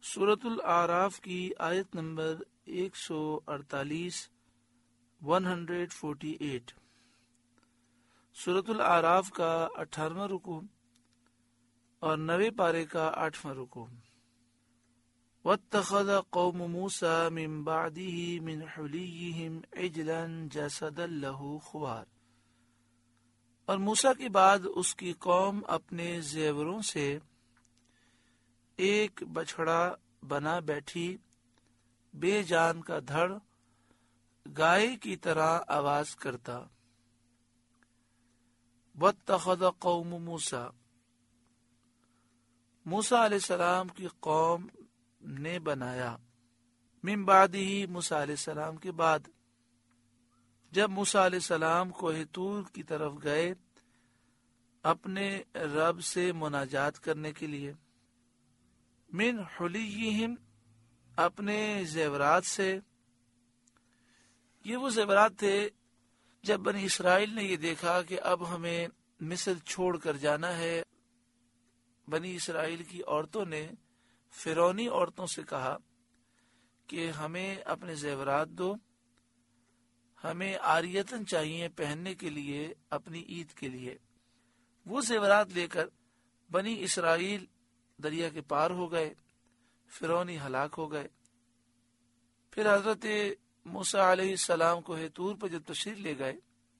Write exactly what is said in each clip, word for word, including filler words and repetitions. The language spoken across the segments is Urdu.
سورۃ الاعراف کی آیت نمبر ایک سو اڑتالیس ون ہنڈریڈ فورٹی ایٹ. سورۃ الاعراف کا اٹھارہواں رکوع اور نوے پارے کا آٹھواں رکوع. وَاتَّخَذَ قَوْمُ مُوسَىٰ مِن بَعْدِهِ مِنْ حُلِيِّهِمْ عِجْلًا جَسَدًا لَهُ خُوَارٌ. اور موسیٰ کے بعد اس کی قوم اپنے زیوروں سے ایک بچھڑا بنا بیٹھی، بے جان کا دھڑ، گائے کی طرح آواز کرتا. وَاتَّخَذَ قَوْمُ مُوسَىٰ، موسیٰ علیہ السلام کی قوم نے بنایا، من بعدہ، موسیٰ علیہ السلام کے بعد. جب موسیٰ علیہ السلام کوہ طور کی طرف گئے اپنے رب سے مناجات کرنے کے لیے، من حلیہم، اپنے زیورات سے. یہ وہ زیورات تھے جب بنی اسرائیل نے یہ دیکھا کہ اب ہمیں مصر چھوڑ کر جانا ہے. بنی اسرائیل کی عورتوں نے فرعونی عورتوں سے کہا کہ ہمیں اپنے زیورات دو، ہمیں عاریتن چاہیے پہننے کے لیے اپنی عید کے لیے. وہ زیورات لے کر بنی اسرائیل دریا کے پار ہو گئے، فرعونی ہلاک ہو گئے. پھر حضرت موسیٰ علیہ السلام کوہ طور پر جب تشریف لے گئے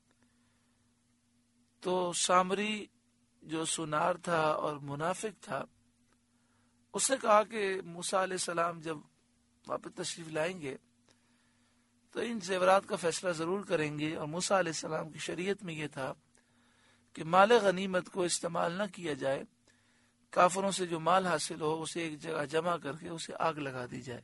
تو سامری جو سنار تھا اور منافق تھا، اس نے کہا کہ موسیٰ علیہ السلام جب واپس تشریف لائیں گے تو ان زیورات کا فیصلہ ضرور کریں گے. اور موسیٰ علیہ السلام کی شریعت میں یہ تھا کہ مال غنیمت کو استعمال نہ کیا جائے، کافروں سے جو مال حاصل ہو اسے ایک جگہ جمع کر کے اسے آگ لگا دی جائے.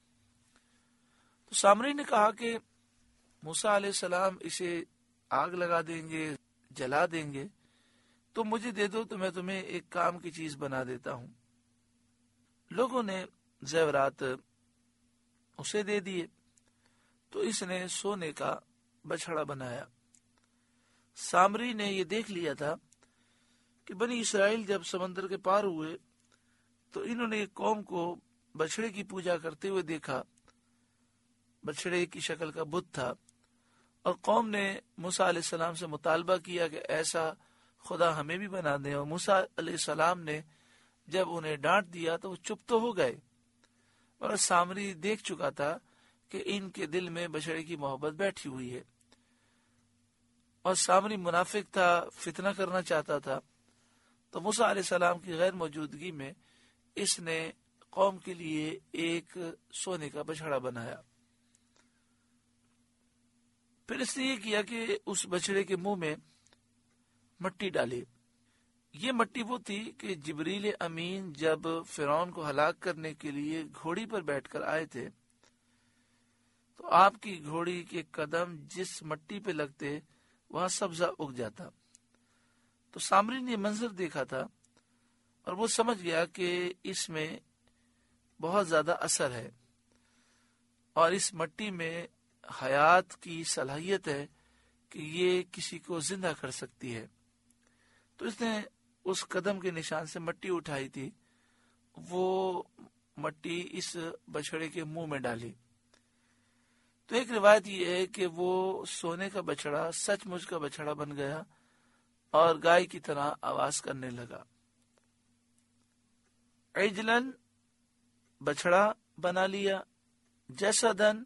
تو سامری نے کہا کہ موسیٰ علیہ السلام اسے آگ لگا دیں گے، جلا دیں گے، تو مجھے دے دو تو میں تمہیں ایک کام کی چیز بنا دیتا ہوں. لوگوں نے زیورات اسے دے دیے تو اس نے سونے کا بچھڑا بنایا. سامری نے یہ دیکھ لیا تھا کہ بنی اسرائیل جب سمندر کے پار ہوئے تو انہوں نے ایک قوم کو بچھڑے کی پوجا کرتے ہوئے دیکھا. بچھڑے کی شکل کا بت تھا اور قوم نے موسیٰ علیہ السلام سے مطالبہ کیا کہ ایسا خدا ہمیں بھی بنا دیں. اور موسیٰ علیہ السلام نے جب انہیں ڈانٹ دیا تو وہ چپ تو ہو گئے، اور سامری دیکھ چکا تھا کہ ان کے دل میں بچھڑے کی محبت بیٹھی ہوئی ہے، اور سامری منافق تھا، فتنہ کرنا چاہتا تھا. تو موسیٰ علیہ السلام کی غیر موجودگی میں اس نے قوم کے لیے ایک سونے کا بچھڑا بنایا. پھر اس نے یہ کیا کہ اس بچڑے کے منہ میں مٹی ڈالی. یہ مٹی وہ تھی کہ جبریل امین جب فرعون کو ہلاک کرنے کے لیے گھوڑی پر بیٹھ کر آئے تھے تو آپ کی گھوڑی کے قدم جس مٹی پہ لگتے وہاں سبزہ اگ جاتا. تو سامری نے منظر دیکھا تھا اور وہ سمجھ گیا کہ اس میں بہت زیادہ اثر ہے اور اس مٹی میں حیات کی صلاحیت ہے کہ یہ کسی کو زندہ کر سکتی ہے. تو اس نے اس قدم کے نشان سے مٹی اٹھائی تھی، وہ مٹی اس بچھڑے کے منہ میں ڈالی. تو ایک روایت یہ ہے کہ وہ سونے کا بچڑا سچ مچ کا بچڑا بن گیا اور گائے کی طرح آواز کرنے لگا. عجلن، بچڑا بنا لیا، جسدن،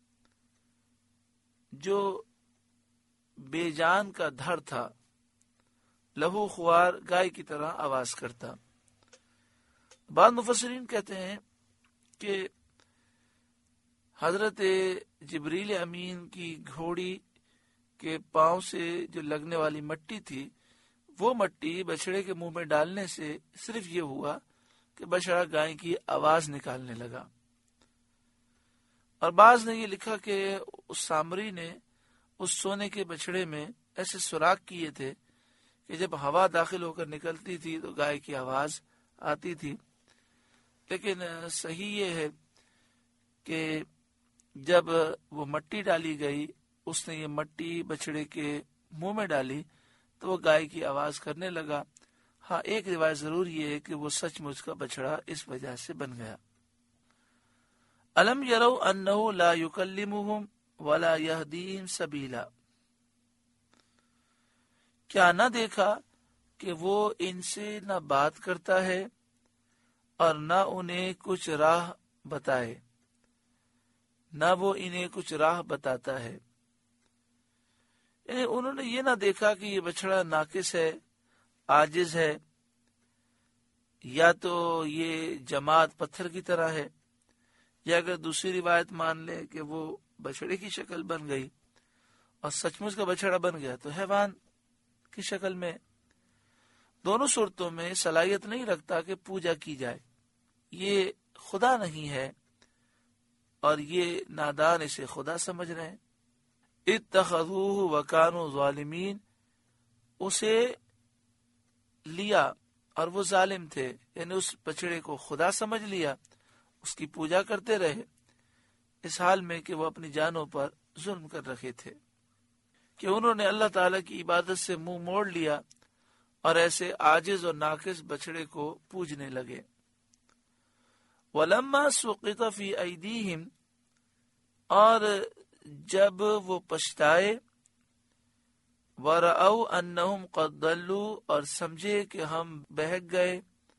جو بے جان کا دھڑ تھا، لہو خوار، گائے کی طرح آواز کرتا. بعض مفسرین کہتے ہیں کہ حضرت جبریل امین کی گھوڑی کے پاؤں سے جو لگنے والی مٹی تھی، وہ مٹی بچڑے کے منہ میں ڈالنے سے صرف یہ ہوا کہ بچڑا گائے کی آواز نکالنے لگا. اور بعض نے یہ لکھا کہ اس سامری نے اس سونے کے بچڑے میں ایسے سوراخ کیے تھے کہ جب ہوا داخل ہو کر نکلتی تھی تو گائے کی آواز آتی تھی. لیکن صحیح یہ ہے کہ جب وہ مٹی ڈالی گئی، اس نے یہ مٹی بچڑے کے منہ میں ڈالی تو وہ گائے کی آواز کرنے لگا. ہاں، ایک روایت ضرور یہ ہے کہ وہ سچ مچ کا بچڑا اس وجہ سے بن گیا. الم یروا انہ لا یکلمہم ولا یہدیہم سبیلا، کیا نہ دیکھا کہ وہ ان سے نہ بات کرتا ہے اور نہ انہیں کچھ راہ بتائے، نہ وہ انہیں کچھ راہ بتاتا ہے۔ یعنی انہوں نے یہ نہ دیکھا کہ یہ بچڑا ناقص ہے، عاجز ہے، یا تو یہ جماعت پتھر کی طرح ہے، یا اگر دوسری روایت مان لے کہ وہ بچڑے کی شکل بن گئی اور سچ مچ کا بچڑا بن گیا تو حیوان کی شکل میں، دونوں صورتوں میں صلاحیت نہیں رکھتا کہ پوجا کی جائے، یہ خدا نہیں ہے اور یہ نادان اسے خدا سمجھ رہے ہیں۔ اتخذوہ وکانوا ظالمین، اسے لیا اور وہ ظالم تھے، یعنی اس بچڑے کو خدا سمجھ لیا، اس کی پوجا کرتے رہے، اس حال میں کہ وہ اپنی جانوں پر ظلم کر رکھے تھے، کہ انہوں نے اللہ تعالیٰ کی عبادت سے منہ موڑ لیا اور ایسے عاجز اور ناقص بچڑے کو پوجنے لگے۔ وَلَمَّا سُقِطَ فِي أَيْدِيهِمْ، اور جب وہ پچھتائے، وَرَأَوْا أَنَّهُمْ قَدْ ضَلُّوا، اور سمجھے کہ ہم بہک گئے،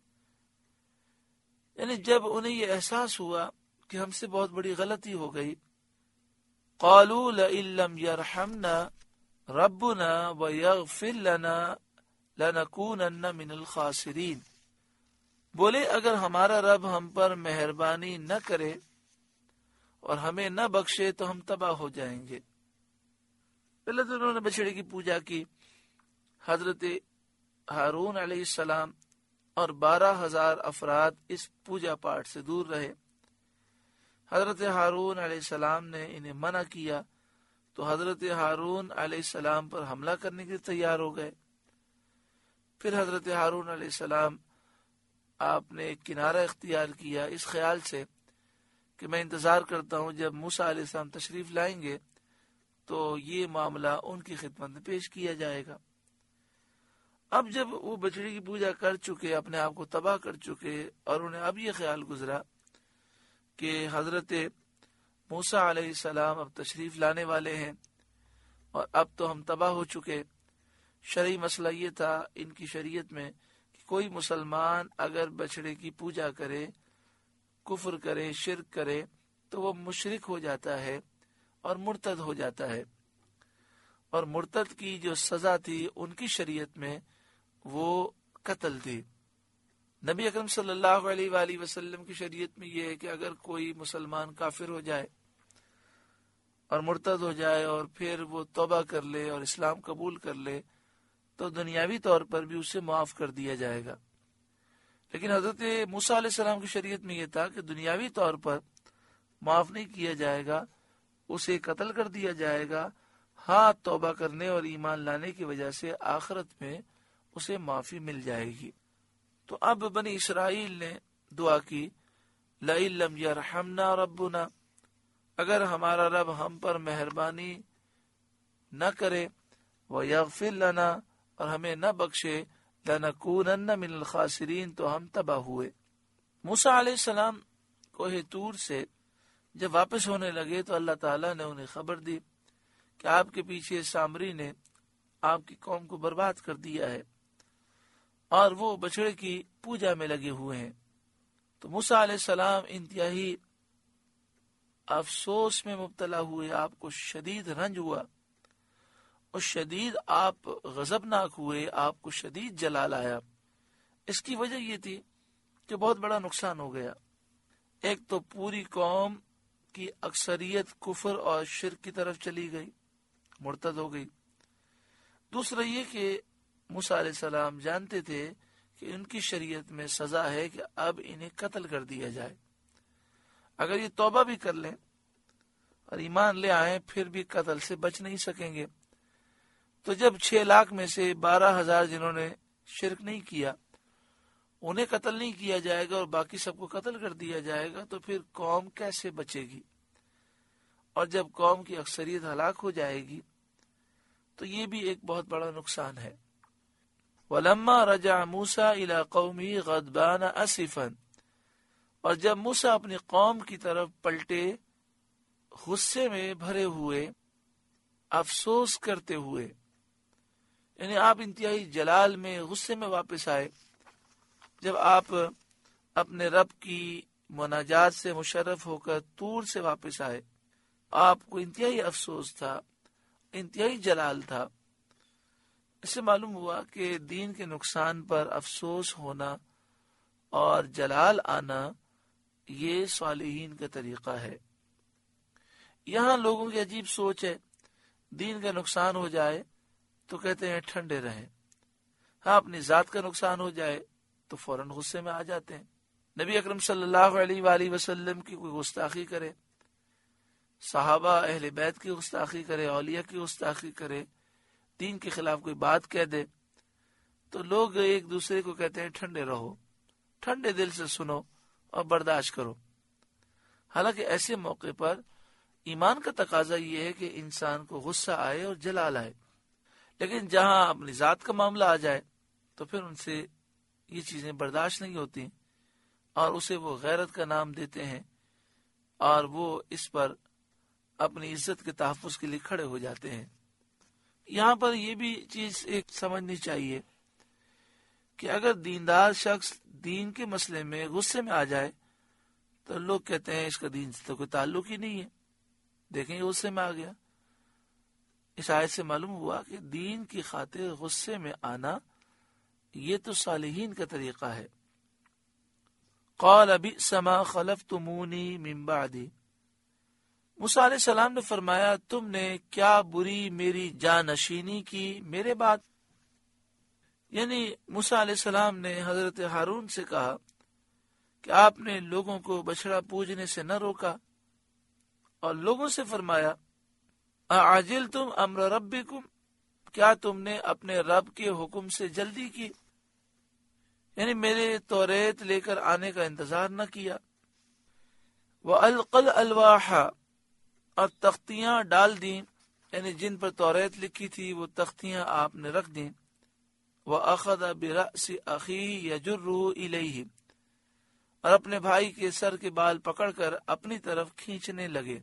یعنی جب انہیں یہ احساس ہوا کہ ہم سے بہت بڑی غلطی ہو گئی، قَالُوا لَئِن لَّمْ يَرْحَمْنَا رَبُّنَا وَيَغْفِرْ لَنَا لَنَكُونَنَّ مِنَ الْخَاسِرِينَ، بولے اگر ہمارا رب ہم پر مہربانی نہ کرے اور ہمیں نہ بخشے تو ہم تباہ ہو جائیں گے۔ پہلے تو انہوں نے بچڑے کی پوجا کی، حضرت ہارون علیہ السلام اور بارہ ہزار افراد اس پوجا پاٹ سے دور رہے۔ حضرت ہارون علیہ السلام نے انہیں منع کیا تو حضرت ہارون علیہ السلام پر حملہ کرنے کے لیے تیار ہو گئے۔ پھر حضرت ہارون علیہ السلام آپ نے ایک کنارہ اختیار کیا اس خیال سے کہ میں انتظار کرتا ہوں جب موسیٰ علیہ السلام تشریف لائیں گے تو یہ معاملہ ان کی خدمت میں پیش کیا جائے گا۔ اب جب وہ بچڑی کی پوجا کر چکے، اپنے آپ کو تباہ کر چکے، اور انہیں اب یہ خیال گزرا کہ حضرت موسیٰ علیہ السلام اب تشریف لانے والے ہیں اور اب تو ہم تباہ ہو چکے۔ شرعی مسئلہ یہ تھا ان کی شریعت میں کہ کوئی مسلمان اگر بچڑے کی پوجا کرے، کفر کرے، شرک کرے تو وہ مشرک ہو جاتا ہے اور مرتد ہو جاتا ہے، اور مرتد کی جو سزا تھی ان کی شریعت میں وہ قتل تھی۔ نبی اکرم صلی اللہ علیہ وآلہ وسلم کی شریعت میں یہ ہے کہ اگر کوئی مسلمان کافر ہو جائے اور مرتد ہو جائے اور پھر وہ توبہ کر لے اور اسلام قبول کر لے تو دنیاوی طور پر بھی اسے معاف کر دیا جائے گا۔ لیکن حضرت موسیٰ علیہ السلام کی شریعت میں یہ تھا کہ دنیاوی طور پر معاف نہیں کیا جائے گا، اسے قتل کر دیا جائے گا، ہاں توبہ کرنے اور ایمان لانے کی وجہ سے آخرت میں اسے معافی مل جائے گی۔ تو اب بنی اسرائیل نے دعا کی، لَئِن لَّمْ يَرْحَمْنَا رَبُّنَا، اگر ہمارا رب ہم پر مہربانی نہ کرے، وَيَغْفِرْ لَنَا، اور ہمیں نہ بخشے، لَنَكُونَنَّ مِنَ الْخَاسِرِينَ، تو ہم تباہ ہوئے۔ موسیٰ علیہ السلام کوہ طور سے جب واپس ہونے لگے تو اللہ تعالیٰ نے انہیں خبر دی کہ آپ کے پیچھے سامری نے آپ کی قوم کو برباد کر دیا ہے اور وہ بچڑے کی پوجا میں لگے ہوئے ہیں۔ تو موسیٰ علیہ السلام انتہائی افسوس میں مبتلا ہوئے، آپ کو شدید رنج ہوا اور شدید آپ غضبناک ہوئے، آپ کو شدید جلال آیا۔ اس کی وجہ یہ تھی کہ بہت بڑا نقصان ہو گیا۔ ایک تو پوری قوم کی اکثریت کفر اور شرک کی طرف چلی گئی، مرتد ہو گئی۔ دوسرا یہ کہ موسیٰ علیہ السلام جانتے تھے کہ ان کی شریعت میں سزا ہے کہ اب انہیں قتل کر دیا جائے، اگر یہ توبہ بھی کر لیں اور ایمان لے آئیں پھر بھی قتل سے بچ نہیں سکیں گے۔ تو جب چھ لاکھ میں سے بارہ ہزار جنہوں نے شرک نہیں کیا انہیں قتل نہیں کیا جائے گا اور باقی سب کو قتل کر دیا جائے گا تو پھر قوم کیسے بچے گی؟ اور جب قوم کی اکثریت ہلاک ہو جائے گی تو یہ بھی ایک بہت بڑا نقصان ہے۔ وَلَمَّا رَجَعَ مُوسَىٰ إِلَىٰ قَوْمِهِ غَضْبَانَ أَسِفًا، اور جب موسیٰ اپنی قوم کی طرف پلٹے غصے میں بھرے ہوئے، افسوس کرتے ہوئے، یعنی آپ انتہائی جلال میں غصے میں واپس آئے، جب آپ اپنے رب کی مناجات سے مشرف ہو کر طور سے واپس آئے، آپ کو انتہائی افسوس تھا، انتہائی جلال تھا۔ اس سے معلوم ہوا کہ دین کے نقصان پر افسوس ہونا اور جلال آنا یہ صالحین کا طریقہ ہے۔ یہاں لوگوں کی عجیب سوچ ہے، دین کا نقصان ہو جائے تو کہتے ہیں ٹھنڈے رہیں، ہاں اپنی ذات کا نقصان ہو جائے تو فوراً غصے میں آ جاتے ہیں۔ نبی اکرم صلی اللہ علیہ وآلہ وسلم کی کوئی گستاخی کرے، صحابہ اہل بیت کی گستاخی کرے، اولیاء کی گستاخی کرے، دین کے خلاف کوئی بات کہہ دے تو لوگ ایک دوسرے کو کہتے ہیں ٹھنڈے رہو، ٹھنڈے دل سے سنو اور برداشت کرو۔ حالانکہ ایسے موقع پر ایمان کا تقاضا یہ ہے کہ انسان کو غصہ آئے اور جلال آئے، لیکن جہاں اپنی ذات کا معاملہ آ جائے تو پھر ان سے یہ چیزیں برداشت نہیں ہوتی اور اسے وہ غیرت کا نام دیتے ہیں اور وہ اس پر اپنی عزت کے تحفظ کے لیے کھڑے ہو جاتے ہیں۔ یہاں پر یہ بھی چیز ایک سمجھنی چاہیے کہ اگر دیندار شخص دین کے مسئلے میں غصے میں آ جائے تو لوگ کہتے ہیں اس کا دین سے تو کوئی تعلق ہی نہیں ہے، دیکھیں غصے میں آ گیا۔ اس آیت سے معلوم ہوا کہ دین کی خاطر غصے میں آنا یہ تو صالحین کا طریقہ ہے۔ قال بئس ما خلفتمونی من بعدی، موسیٰ علیہ السلام نے فرمایا تم نے کیا بری میری جانشینی کی میرے بعد۔ یعنی موسیٰ علیہ السلام نے حضرت ہارون سے کہا کہ آپ نے لوگوں کو بچڑا پوجنے سے نہ روکا، اور لوگوں سے فرمایا اعجلتم امر ربکم، کیا تم نے اپنے رب کے حکم سے جلدی کی، یعنی میرے توریت لے کر آنے کا انتظار نہ کیا۔ وَأَلْقَى الْأَلْوَاحَ، اور تختیاں ڈال دیں، یعنی جن پر توریت لکھی تھی وہ تختیاں آپ نے رکھ دیں۔ وَأَخَذَ بِرَأْسِ أَخِيهِ يَجُرُّهُ إِلَيْهِ، اور اپنے بھائی کے سر کے بال پکڑ کر اپنی طرف کھینچنے لگے،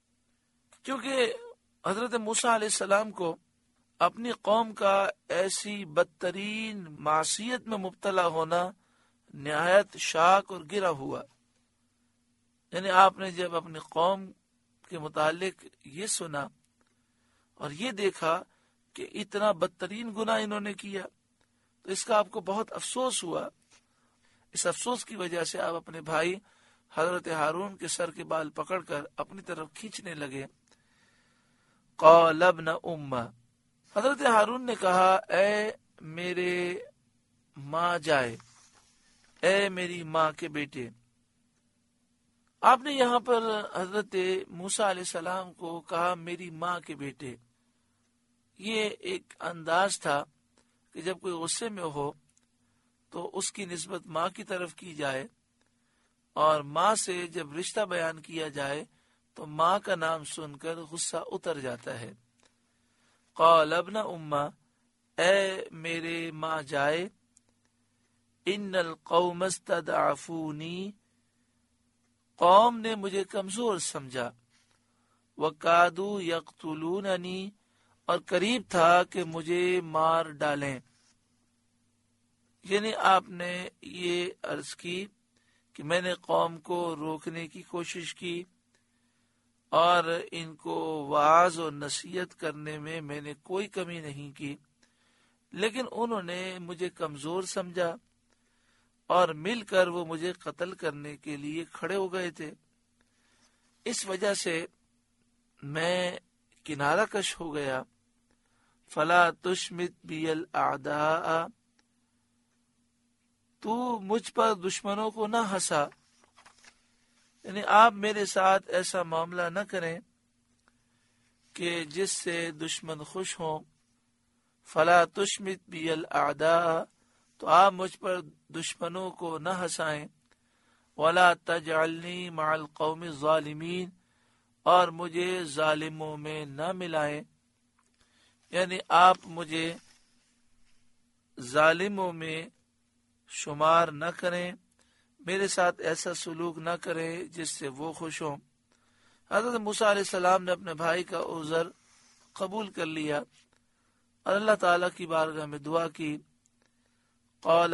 کیونکہ حضرت موسیٰ علیہ السلام کو اپنی قوم کا ایسی بدترین معصیت میں مبتلا ہونا نہایت شاق اور گرا ہوا۔ یعنی آپ نے جب اپنی قوم کے متعلق یہ سنا اور یہ دیکھا کہ اتنا بدترین گناہ انہوں نے کیا تو اس کا آپ کو بہت افسوس ہوا۔ اس افسوس کی وجہ سے آپ اپنے بھائی حضرت ہارون کے سر کے بال پکڑ کر اپنی طرف کھینچنے لگے۔ قال ابن ام، حضرت ہارون نے کہا اے میرے ماں جائے، اے میری ماں کے بیٹے۔ آپ نے یہاں پر حضرت موسیٰ علیہ السلام کو کہا میری ماں کے بیٹے، یہ ایک انداز تھا کہ جب کوئی غصے میں ہو تو اس کی نسبت ماں کی طرف کی جائے، اور ماں سے جب رشتہ بیان کیا جائے تو ماں کا نام سن کر غصہ اتر جاتا ہے۔ قال ابن امہ، اے میرے ماں جائے، ان القوم استضعفونی، قوم نے مجھے کمزور سمجھا، وَقَادُوا يَقْتُلُونَنِي، اور قریب تھا کہ مجھے مار ڈالیں۔ یعنی آپ نے یہ عرض کی کہ میں نے قوم کو روکنے کی کوشش کی اور ان کو وعظ و نصیحت کرنے میں میں نے کوئی کمی نہیں کی، لیکن انہوں نے مجھے کمزور سمجھا اور مل کر وہ مجھے قتل کرنے کے لیے کھڑے ہو گئے تھے۔ اس وجہ سے میں کنارہ کش ہو گیا۔ فلا تشمت بی الاعداء، تو مجھ پر دشمنوں کو نہ ہنسا، یعنی آپ میرے ساتھ ایسا معاملہ نہ کریں کہ جس سے دشمن خوش ہوں۔ فلا تشمت بی الاعداء، تو آپ مجھ پر دشمنوں کو نہ ہنسائیں۔ ولا تجعلنی مع القوم الظالمین، اور مجھے ظالموں میں نہ ملائیں، یعنی آپ مجھے ظالموں میں شمار نہ کریں، میرے ساتھ ایسا سلوک نہ کرے جس سے وہ خوش ہوں۔ حضرت موسیٰ علیہ السلام نے اپنے بھائی کا عذر قبول کر لیا اور اللہ تعالیٰ کی بارگاہ میں دعا کی۔ قال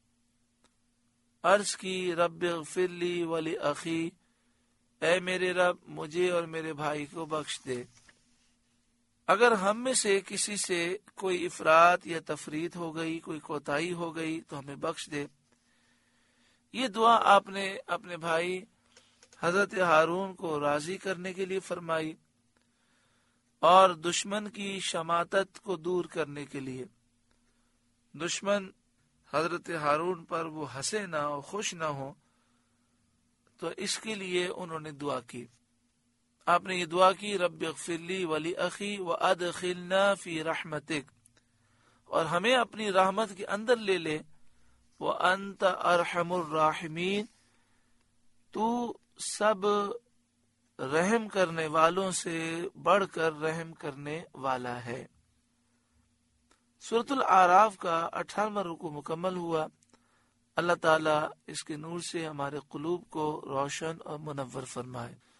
عرض کی رب اغفر لی ولی اخی، اے میرے رب مجھے اور میرے بھائی کو بخش دے۔ اگر ہم میں سے کسی سے کوئی افراط یا تفریط ہو گئی، کوئی کوتاہی ہو گئی تو ہمیں بخش دے۔ یہ دعا آپ نے اپنے بھائی حضرت ہارون کو راضی کرنے کے لیے فرمائی اور دشمن کی شماتت کو دور کرنے کے لیے۔ دشمن حضرت ہارون پر وہ ہنسے نہ ہو، خوش نہ ہو، تو اس کے لیے انہوں نے دعا کی۔ آپ نے یہ دعا کی رب اغفر لی ولی اخی وادخلنا فی رحمتک، اور ہمیں اپنی رحمت کے اندر لے لے، وانت ارحم الراحمین، تو سب رحم کرنے والوں سے بڑھ کر رحم کرنے والا ہے۔ سورۃ الاعراف کا اٹھارہواں رکوع مکمل ہوا۔ اللہ تعالیٰ اس کے نور سے ہمارے قلوب کو روشن اور منور فرمائے۔